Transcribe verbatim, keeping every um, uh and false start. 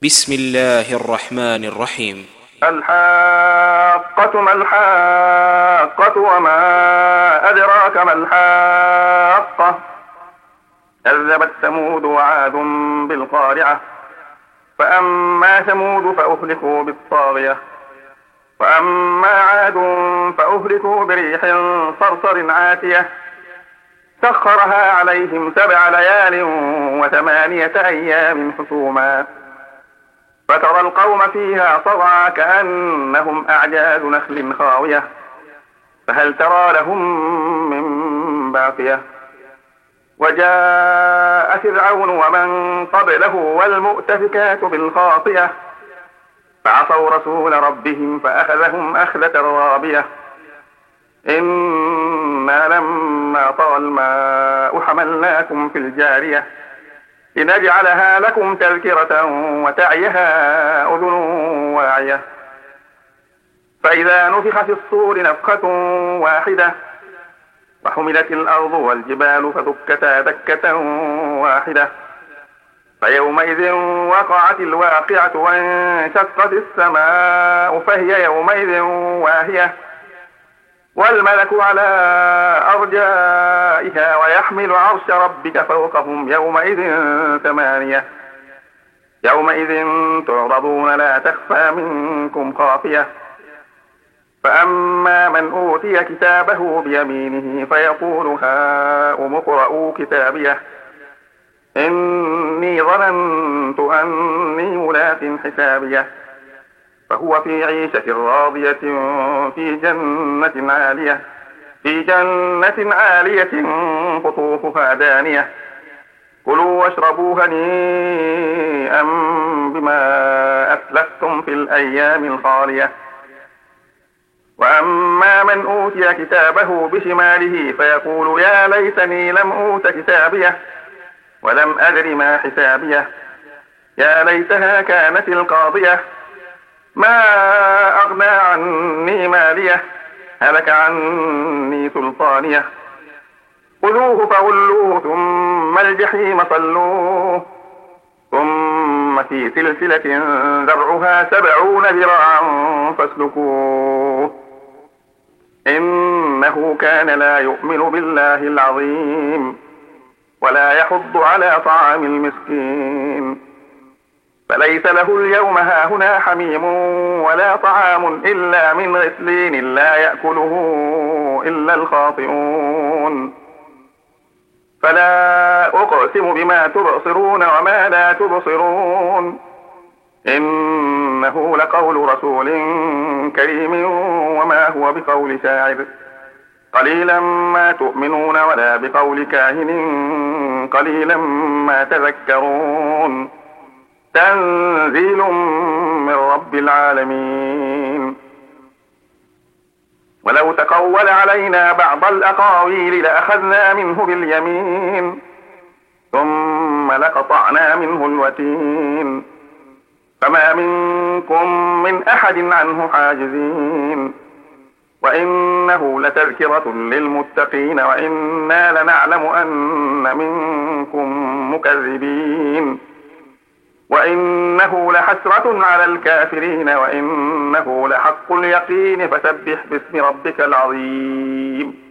بسم الله الرحمن الرحيم. الحاقة ما الحاقة وما أدراك ما الحاقة. كذبت ثمود وعاد بالقارعة. فأما ثمود فأهلكوا بالطاغية وأما عاد فأهلكوا بريح صرصر عاتية سخرها عليهم سبع ليال وثمانية أيام حسوما فترى القوم فيها صرعى كأنهم أعجاز نخل خاوية فهل ترى لهم من باقية. وجاء فرعون ومن قبله والمؤتفكات بالخاطئة فعصوا رسول ربهم فأخذهم أخذة رابية. إنا لما طغى الماء حملناكم في الجارية لنجعلها لكم تذكرة وتعيها أذن واعية. فإذا نفخ في الصور نفخة واحدة وحملت الأرض والجبال فدكتا دكة واحدة فيومئذ وقعت الواقعة وانشقت السماء فهي يومئذ واهية والملك على أرجائها ويحمل عرش ربك فوقهم يومئذ ثمانية. يومئذ تعرضون لا تخفى منكم خافية. فأما من أوتي كتابه بيمينه فيقول هاؤم اقرءوا كتابيه إني ظننت أني ملاق حسابيه فهو في عيشة راضية في جنة عالية في جنة عالية قطوفها دانية كلوا واشربوا هنيئا بما أسلفتم في الأيام الخالية. وأما من أوتي كتابه بشماله فيقول يا ليتني لم أوت كتابيه ولم أدر ما حسابيه يا ليتها كانت القاضية ما أغنى عني ماليه هلك عني سلطانيه خذوه فغلوه ثم الجحيم صلوه ثم في سلسلة ذرعها سبعون ذراعا فاسلكوه إنه كان لا يؤمن بالله العظيم ولا يحض على طعام المسكين فليس له اليوم هاهنا حميم ولا طعام إلا من غسلين لا يأكله إلا الخاطئون. فلا أقسم بما تبصرون وما لا تبصرون إنه لقول رسول كريم وما هو بقول شاعر قليلا ما تؤمنون ولا بقول كاهن قليلا ما تذكرون تنزيل من رب العالمين. ولو تقول علينا بعض الأقاويل لأخذنا منه باليمين ثم لقطعنا منه الوتين فما منكم من أحد عنه حاجزين. وإنه لتذكرة للمتقين وإنا لنعلم أن منكم مكذبين وإنه لحسرة على الكافرين وإنه لحق اليقين فسبح باسم ربك العظيم.